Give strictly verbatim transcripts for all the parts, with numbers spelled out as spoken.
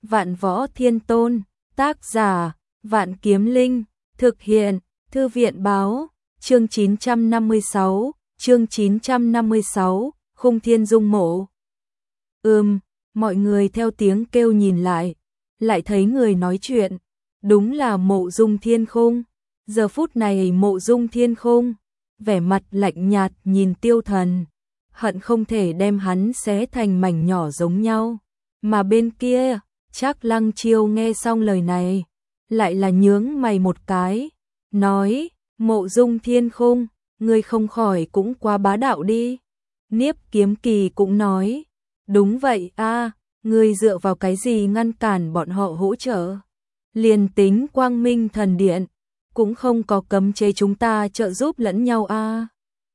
Vạn Võ Thiên Tôn, tác giả, Vạn Kiếm Linh, thực hiện, Thư viện báo, chương chín trăm năm mươi sáu, chương chín trăm năm mươi sáu, Khung Thiên Dung Mộ. Ừm, mọi người theo tiếng kêu nhìn lại, lại thấy người nói chuyện, đúng là Mộ Dung Thiên Khung. Giờ phút này Mộ Dung Thiên Khung, vẻ mặt lạnh nhạt nhìn Tiêu Thần, hận không thể đem hắn xé thành mảnh nhỏ giống nhau. Mà bên kia, Trác Lăng Chiêu nghe xong lời này, lại là nhướng mày một cái, nói, Mộ Dung Thiên Khung, ngươi không khỏi cũng quá bá đạo đi. Niếp Kiếm Kỳ cũng nói, đúng vậy a, ngươi dựa vào cái gì ngăn cản bọn họ hỗ trợ? Liền tính Quang Minh Thần Điện, cũng không có cấm chế chúng ta trợ giúp lẫn nhau a.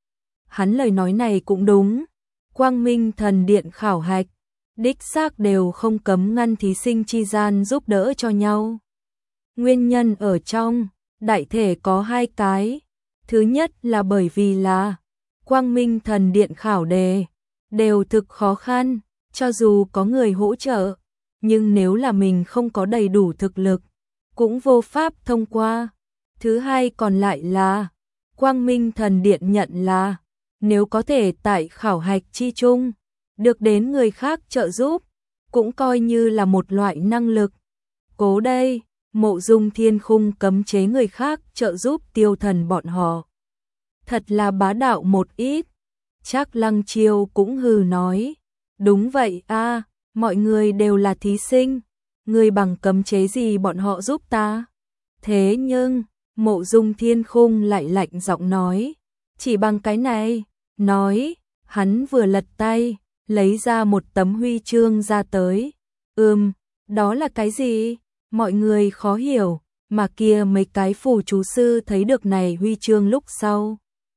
Hắn lời nói này cũng đúng, Quang Minh Thần Điện khảo hạch, đích xác đều không cấm ngăn thí sinh chi gian giúp đỡ cho nhau. Nguyên nhân ở trong, đại thể có hai cái. Thứ nhất là bởi vì là Quang Minh Thần Điện khảo đề đều thực khó khăn, cho dù có người hỗ trợ, nhưng nếu là mình không có đầy đủ thực lực, cũng vô pháp thông qua. Thứ hai còn lại là Quang Minh Thần Điện nhận là nếu có thể tại khảo hạch chi chung được đến người khác trợ giúp, cũng coi như là một loại năng lực. Cố đây, Mộ Dung Thiên Khung cấm chế người khác trợ giúp Tiêu Thần bọn họ, thật là bá đạo một ít. Trác Lăng Chiêu cũng hừ nói, đúng vậy a, mọi người đều là thí sinh, người bằng cấm chế gì bọn họ giúp ta? Thế nhưng, Mộ Dung Thiên Khung lại lạnh giọng nói, chỉ bằng cái này. Nói, hắn vừa lật tay, lấy ra một tấm huy chương ra tới. Ừm, đó là cái gì? Mọi người khó hiểu, mà kia mấy cái phù chú sư thấy được này huy chương lúc sau,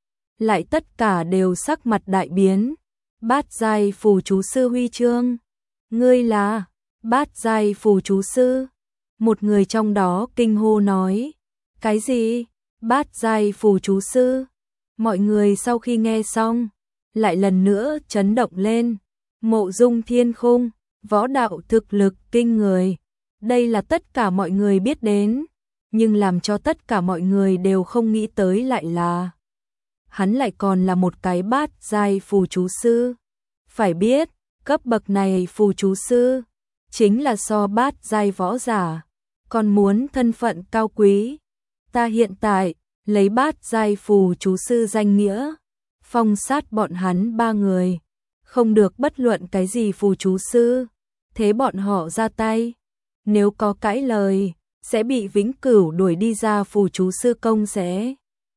lại tất cả đều sắc mặt đại biến. Bát giai phù chú sư huy chương? Ngươi là bát giai phù chú sư? Một người trong đó kinh hô nói, cái gì? Bát giai phù chú sư? Mọi người sau khi nghe xong, lại lần nữa chấn động lên. Mộ Dung Thiên Khung, võ đạo thực lực kinh người, đây là tất cả mọi người biết đến, nhưng làm cho tất cả mọi người đều không nghĩ tới lại là hắn lại còn là một cái bát giai phù chú sư. Phải biết, cấp bậc này phù chú sư chính là so bát giai võ giả, còn muốn thân phận cao quý. Ta hiện tại lấy bát giai phù chú sư danh nghĩa, phong sát bọn hắn ba người, không được bất luận cái gì phù chú sư, thế bọn họ ra tay. Nếu có cãi lời, sẽ bị vĩnh cửu đuổi đi ra phù chú sư công sẽ.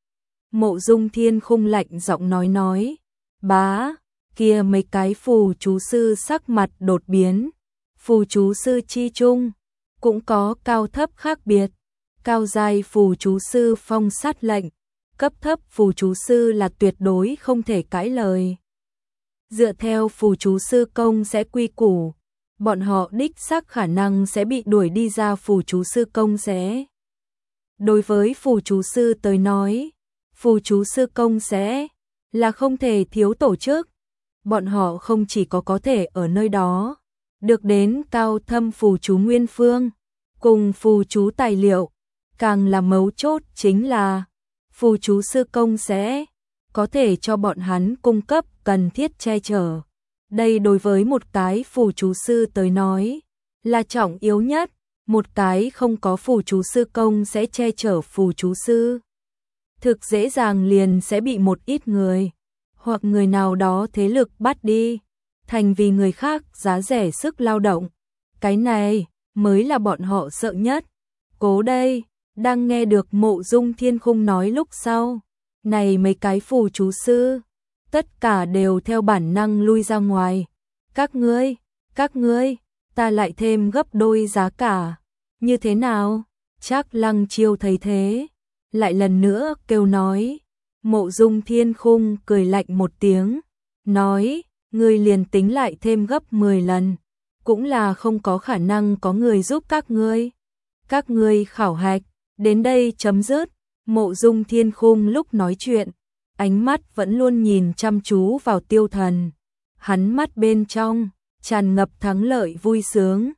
Mộ Dung Thiên Khung lạnh giọng nói nói, bá, kia mấy cái phù chú sư sắc mặt đột biến. Phù chú sư chi chung, cũng có cao thấp khác biệt. Cao giai phù chú sư phong sát lệnh, cấp thấp phù chú sư là tuyệt đối không thể cãi lời. Dựa theo phù chú sư công sẽ quy củ, bọn họ đích xác khả năng sẽ bị đuổi đi ra phù chú sư công sẽ. Đối với phù chú sư tới nói, phù chú sư công sẽ là không thể thiếu tổ chức. Bọn họ không chỉ có có thể ở nơi đó được đến cao thâm phù chú nguyên phương cùng phù chú tài liệu, càng là mấu chốt chính là phù chú sư công sẽ có thể cho bọn hắn cung cấp cần thiết che chở. Đây đối với một cái phù chú sư tới nói là trọng yếu nhất. Một cái không có phù chú sư công sẽ che chở phù chú sư, thực dễ dàng liền sẽ bị một ít người hoặc người nào đó thế lực bắt đi, thành vì người khác giá rẻ sức lao động. Cái này mới là bọn họ sợ nhất. Cố đây, đang nghe được Mộ Dung Thiên Khung nói lúc sau, này mấy cái phù chú sư, tất cả đều theo bản năng lui ra ngoài. Các ngươi, các ngươi, ta lại thêm gấp đôi giá cả. Như thế nào? Trác Lăng Chiêu thấy thế, lại lần nữa kêu nói. Mộ Dung Thiên Khung cười lạnh một tiếng, nói, ngươi liền tính lại thêm gấp mười lần, cũng là không có khả năng có người giúp các ngươi. Các ngươi khảo hạch, đến đây chấm dứt. Mộ Dung Thiên Khung lúc nói chuyện, ánh mắt vẫn luôn nhìn chăm chú vào Tiêu Thần. Hắn mắt bên trong tràn ngập thắng lợi vui sướng.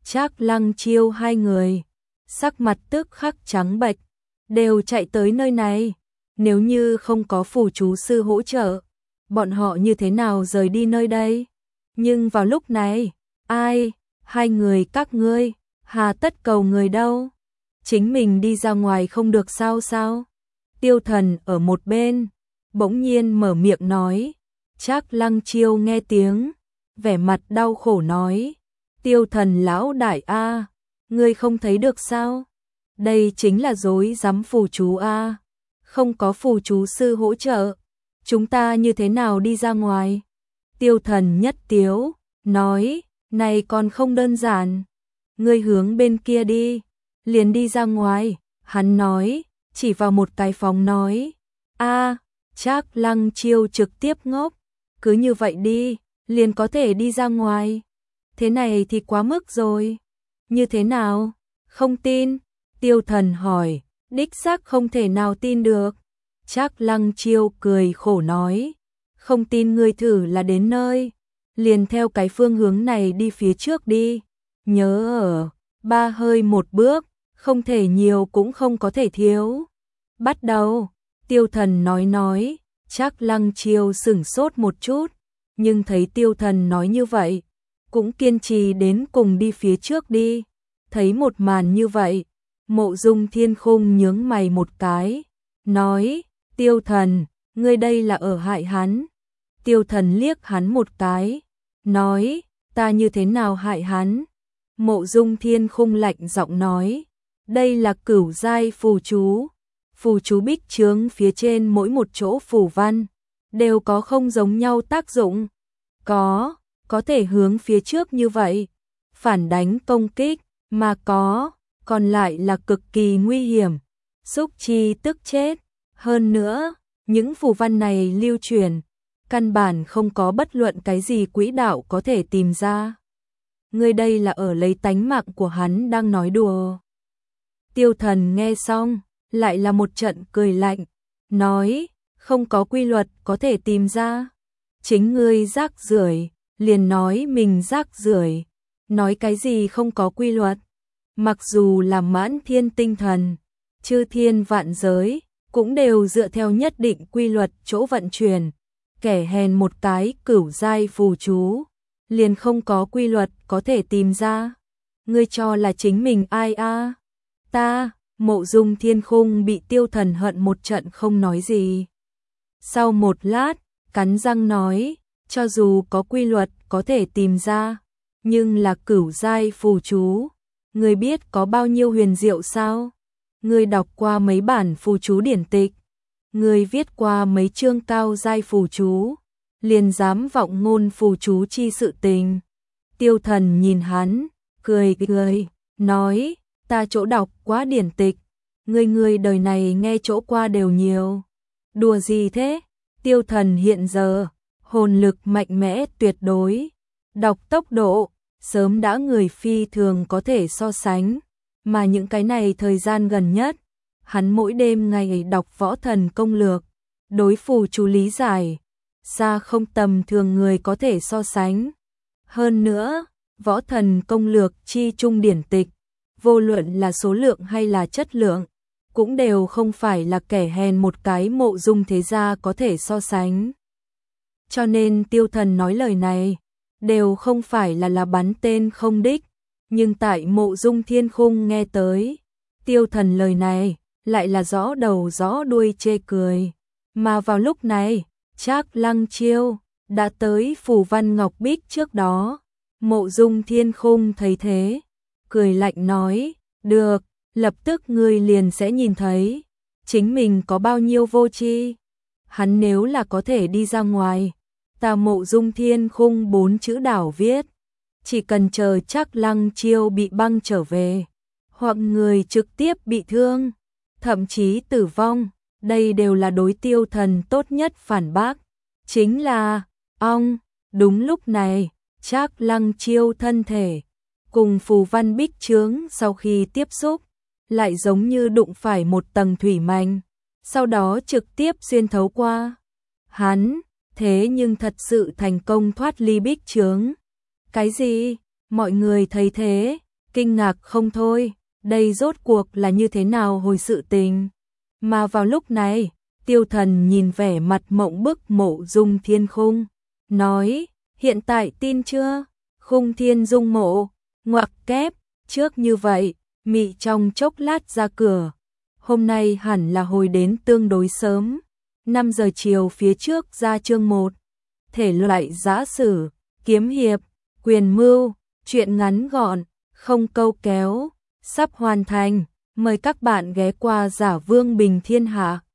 Trác Lăng Chiêu hai người, sắc mặt tức khắc trắng bệch, đều chạy tới nơi này. Nếu như không có phù chú sư hỗ trợ, bọn họ như thế nào rời đi nơi đây? Nhưng vào lúc này, ai, hai người các ngươi, hà tất cầu người đâu? Chính mình đi ra ngoài không được sao sao? Tiêu Thần ở một bên, bỗng nhiên mở miệng nói. Trác Lăng Chiêu nghe tiếng, vẻ mặt đau khổ nói. Tiêu Thần lão đại a, ngươi không thấy được sao? Đây chính là dối rắm phù chú a, không có phù chú sư hỗ trợ, chúng ta như thế nào đi ra ngoài? Tiêu Thần nhất tiếu, nói, này còn không đơn giản, ngươi hướng bên kia đi, liền đi ra ngoài, hắn nói, chỉ vào một cái phòng nói, a, Trác Lăng Chiêu trực tiếp ngốc, cứ như vậy đi, liền có thể đi ra ngoài. Thế này thì quá mức rồi. Như thế nào? Không tin? Tiêu Thần hỏi, đích xác không thể nào tin được. Trác Lăng Chiêu cười khổ nói, không tin ngươi thử là đến nơi, liền theo cái phương hướng này đi phía trước đi. Nhớ ở, ba hơi một bước, không thể nhiều cũng không có thể thiếu. Bắt đầu, Tiêu Thần nói nói, Trác Lăng Chiêu sửng sốt một chút, nhưng thấy Tiêu Thần nói như vậy, cũng kiên trì đến cùng đi phía trước đi. Thấy một màn như vậy, Mộ Dung Thiên Khung nhướng mày một cái, nói, Tiêu Thần, ngươi đây là ở hại hắn. Tiêu Thần liếc hắn một cái, nói, ta như thế nào hại hắn? Mộ Dung Thiên Khung lạnh giọng nói, đây là cửu giai phù chú. Phù chú bích chướng phía trên mỗi một chỗ phù văn, đều có không giống nhau tác dụng. Có, có thể hướng phía trước như vậy, phản đánh công kích, mà có, còn lại là cực kỳ nguy hiểm, xúc chi tức chết. Hơn nữa, những phù văn này lưu truyền, căn bản không có bất luận cái gì quỹ đạo có thể tìm ra. Ngươi đây là ở lấy tánh mạng của hắn đang nói đùa. Tiêu Thần nghe xong, lại là một trận cười lạnh, nói, không có quy luật có thể tìm ra. Chính ngươi rác rưởi, liền nói mình rác rưởi, nói cái gì không có quy luật. Mặc dù là mãn thiên tinh thần, chư thiên vạn giới, cũng đều dựa theo nhất định quy luật chỗ vận chuyển. Kẻ hèn một cái cửu giai phù chú, liền không có quy luật có thể tìm ra. Ngươi cho là chính mình ai a? Ta, Mộ Dung Thiên Khung bị Tiêu Thần hận một trận không nói gì. Sau một lát, cắn răng nói, cho dù có quy luật có thể tìm ra, nhưng là cửu giai phù chú, ngươi biết có bao nhiêu huyền diệu sao? Ngươi đọc qua mấy bản phù chú điển tịch, ngươi viết qua mấy chương cao giai phù chú, liền dám vọng ngôn phù chú chi sự tình. Tiêu Thần nhìn hắn, cười cười, nói, ta chỗ đọc quá điển tịch, ngươi ngươi đời này nghe chỗ qua đều nhiều. Đùa gì thế? Tiêu Thần hiện giờ, hồn lực mạnh mẽ tuyệt đối, đọc tốc độ, sớm đã người phi thường có thể so sánh, mà những cái này thời gian gần nhất, hắn mỗi đêm ngày đọc võ thần công lược, đối phù chú lý giải, xa không tầm thường người có thể so sánh. Hơn nữa, võ thần công lược chi trung điển tịch, vô luận là số lượng hay là chất lượng, cũng đều không phải là kẻ hèn một cái Mộ Dung thế gia có thể so sánh. Cho nên Tiêu Thần nói lời này, đều không phải là là bắn tên không đích, nhưng tại Mộ Dung Thiên Khung nghe tới, Tiêu Thần lời này, lại là rõ đầu rõ đuôi chê cười. Mà vào lúc này, Trác Lăng Chiêu đã tới phù văn ngọc bích trước đó. Mộ Dung Thiên Khung thấy thế, cười lạnh nói, được, lập tức ngươi liền sẽ nhìn thấy, chính mình có bao nhiêu vô tri. Hắn nếu là có thể đi ra ngoài, ta Mộ Dung Thiên Khung bốn chữ đảo viết, chỉ cần chờ Trác Lăng Chiêu bị băng trở về, hoặc người trực tiếp bị thương, thậm chí tử vong, đây đều là đối Tiêu Thần tốt nhất phản bác. Chính là, ong, đúng lúc này, Trác Lăng Chiêu thân thể, cùng phù văn bích chướng sau khi tiếp xúc, lại giống như đụng phải một tầng thủy manh, sau đó trực tiếp xuyên thấu qua. Hắn, thế nhưng thật sự thành công thoát ly bích chướng. Cái gì? Mọi người thấy thế, kinh ngạc không thôi, đây rốt cuộc là như thế nào hồi sự tình. Mà vào lúc này, Tiêu Thần nhìn vẻ mặt mộng bức Mộ Dung Thiên Khung, nói, hiện tại tin chưa? Khung Thiên Dung Mộ, ngoặc kép, trước như vậy, mị trong chốc lát ra cửa. Hôm nay hẳn là hồi đến tương đối sớm, năm giờ chiều phía trước ra chương một. Thể loại giã sử, kiếm hiệp, quyền mưu, truyện ngắn gọn, không câu kéo, sắp hoàn thành. Mời các bạn ghé qua Giả Vương Bình Thiên Hạ.